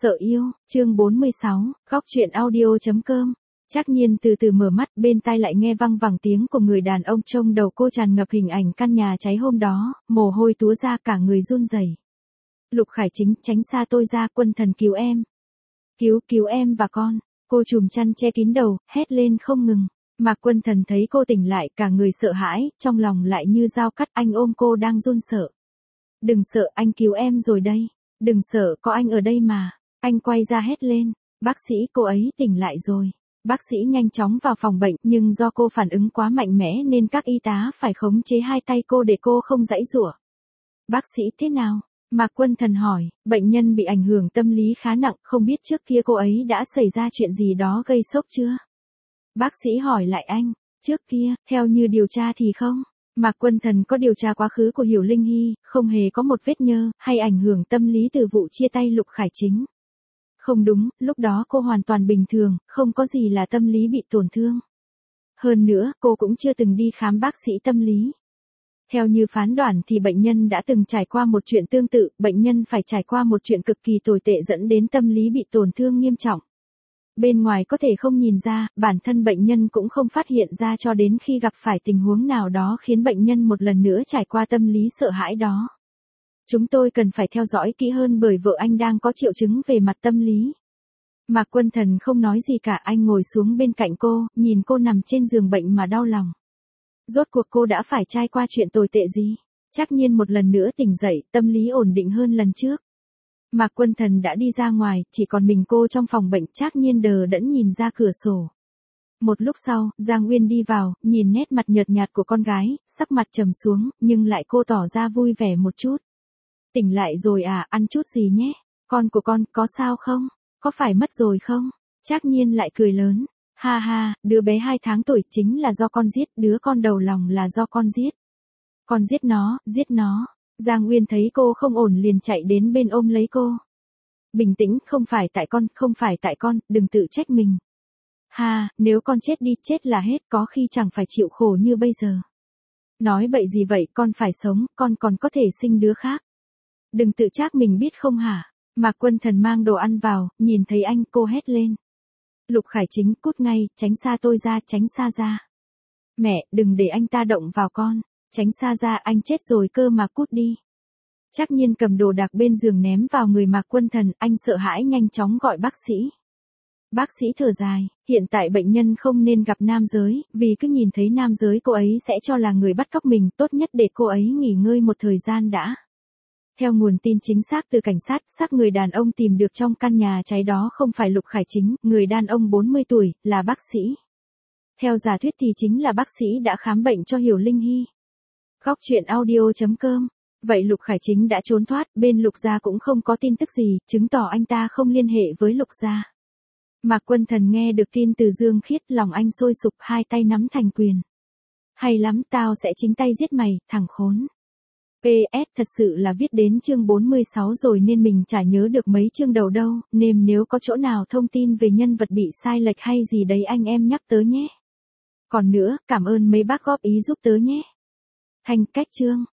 Sợ yêu, chương 46, góc truyện audio.com. Trác Nhiên từ từ mở mắt, bên tai lại nghe văng vẳng tiếng của người đàn ông, trong đầu cô tràn ngập hình ảnh căn nhà cháy hôm đó, mồ hôi túa ra, cả người run rẩy. Lục Khải Chính, tránh xa tôi ra, quân thần cứu em. Cứu em và con. Cô trùm chăn che kín đầu, hét lên không ngừng. Mạc Quân Thần thấy cô tỉnh lại, cả người sợ hãi, trong lòng lại như dao cắt, anh ôm cô đang run sợ. Đừng sợ, anh cứu em rồi đây. Đừng sợ, có anh ở đây mà. Anh quay ra hét lên. Bác sĩ, cô ấy tỉnh lại rồi. Bác sĩ nhanh chóng vào phòng bệnh, nhưng do cô phản ứng quá mạnh mẽ nên các y tá phải khống chế hai tay cô để cô không giãy giụa. Bác sĩ thế nào? Mạc Quân Thần hỏi. Bệnh nhân bị ảnh hưởng tâm lý khá nặng, không biết trước kia cô ấy đã xảy ra chuyện gì đó gây sốc chưa? Bác sĩ hỏi lại anh. Trước kia, theo như điều tra thì không. Mạc Quân Thần có điều tra quá khứ của Hiểu Linh Hy, không hề có một vết nhơ hay ảnh hưởng tâm lý từ vụ chia tay Lục Khải Chính. Không đúng, lúc đó cô hoàn toàn bình thường, không có gì là tâm lý bị tổn thương. Hơn nữa, cô cũng chưa từng đi khám bác sĩ tâm lý. Theo như phán đoán thì bệnh nhân đã từng trải qua một chuyện tương tự, bệnh nhân phải trải qua một chuyện cực kỳ tồi tệ dẫn đến tâm lý bị tổn thương nghiêm trọng. Bên ngoài có thể không nhìn ra, bản thân bệnh nhân cũng không phát hiện ra cho đến khi gặp phải tình huống nào đó khiến bệnh nhân một lần nữa trải qua tâm lý sợ hãi đó. Chúng tôi cần phải theo dõi kỹ hơn bởi vợ anh đang có triệu chứng về mặt tâm lý. Mạc Quân Thần không nói gì cả, anh ngồi xuống bên cạnh cô, nhìn cô nằm trên giường bệnh mà đau lòng. Rốt cuộc cô đã phải trải qua chuyện tồi tệ gì? Trác Nhiên một lần nữa tỉnh dậy, tâm lý ổn định hơn lần trước. Mạc Quân Thần đã đi ra ngoài, chỉ còn mình cô trong phòng bệnh. Trác Nhiên đờ đẫn nhìn ra cửa sổ. Một lúc sau, Giang Uyên đi vào, nhìn nét mặt nhợt nhạt của con gái, sắc mặt trầm xuống, nhưng lại cô tỏ ra vui vẻ một chút. Tỉnh lại rồi à, ăn chút gì nhé. Con của con, có sao không? Có phải mất rồi không? Trác Nhiên lại cười lớn. Ha ha, đứa bé 2 tháng tuổi chính là do con giết, đứa con đầu lòng là do con giết. Con giết nó, giết nó. Giang Uyên thấy cô không ổn liền chạy đến bên ôm lấy cô. Bình tĩnh, không phải tại con, đừng tự trách mình. Ha, nếu con chết đi, chết là hết, có khi chẳng phải chịu khổ như bây giờ. Nói bậy gì vậy, con phải sống, con còn có thể sinh đứa khác. Đừng tự trách mình biết không hả? Mạc Quân Thần mang đồ ăn vào, nhìn thấy anh, cô hét lên. Lục Khải Chính, cút ngay, tránh xa tôi ra, tránh xa ra. Mẹ, đừng để anh ta động vào con. Tránh xa ra, anh chết rồi cơ mà, cút đi. Trác Nhiên cầm đồ đạc bên giường ném vào người Mạc Quân Thần, anh sợ hãi nhanh chóng gọi bác sĩ. Bác sĩ thở dài, hiện tại bệnh nhân không nên gặp nam giới, vì cứ nhìn thấy nam giới cô ấy sẽ cho là người bắt cóc mình, tốt nhất để cô ấy nghỉ ngơi một thời gian đã. Theo nguồn tin chính xác từ cảnh sát, xác người đàn ông tìm được trong căn nhà cháy đó không phải Lục Khải Chính, người đàn ông 40 tuổi, là bác sĩ. Theo giả thuyết thì chính là bác sĩ đã khám bệnh cho Hiểu Linh Hy. Góc truyện audio.com. Vậy Lục Khải Chính đã trốn thoát, bên Lục gia cũng không có tin tức gì, chứng tỏ anh ta không liên hệ với Lục gia. Mạc Quân Thần nghe được tin từ Dương Khiết, lòng anh sôi sục, hai tay nắm thành quyền. Hay lắm, tao sẽ chính tay giết mày, thằng khốn. PS, thật sự là viết đến chương 46 rồi nên mình chả nhớ được mấy chương đầu đâu, nên nếu có chỗ nào thông tin về nhân vật bị sai lệch hay gì đấy anh em nhắc tớ nhé. Còn nữa, cảm ơn mấy bác góp ý giúp tớ nhé. Thành cách chương.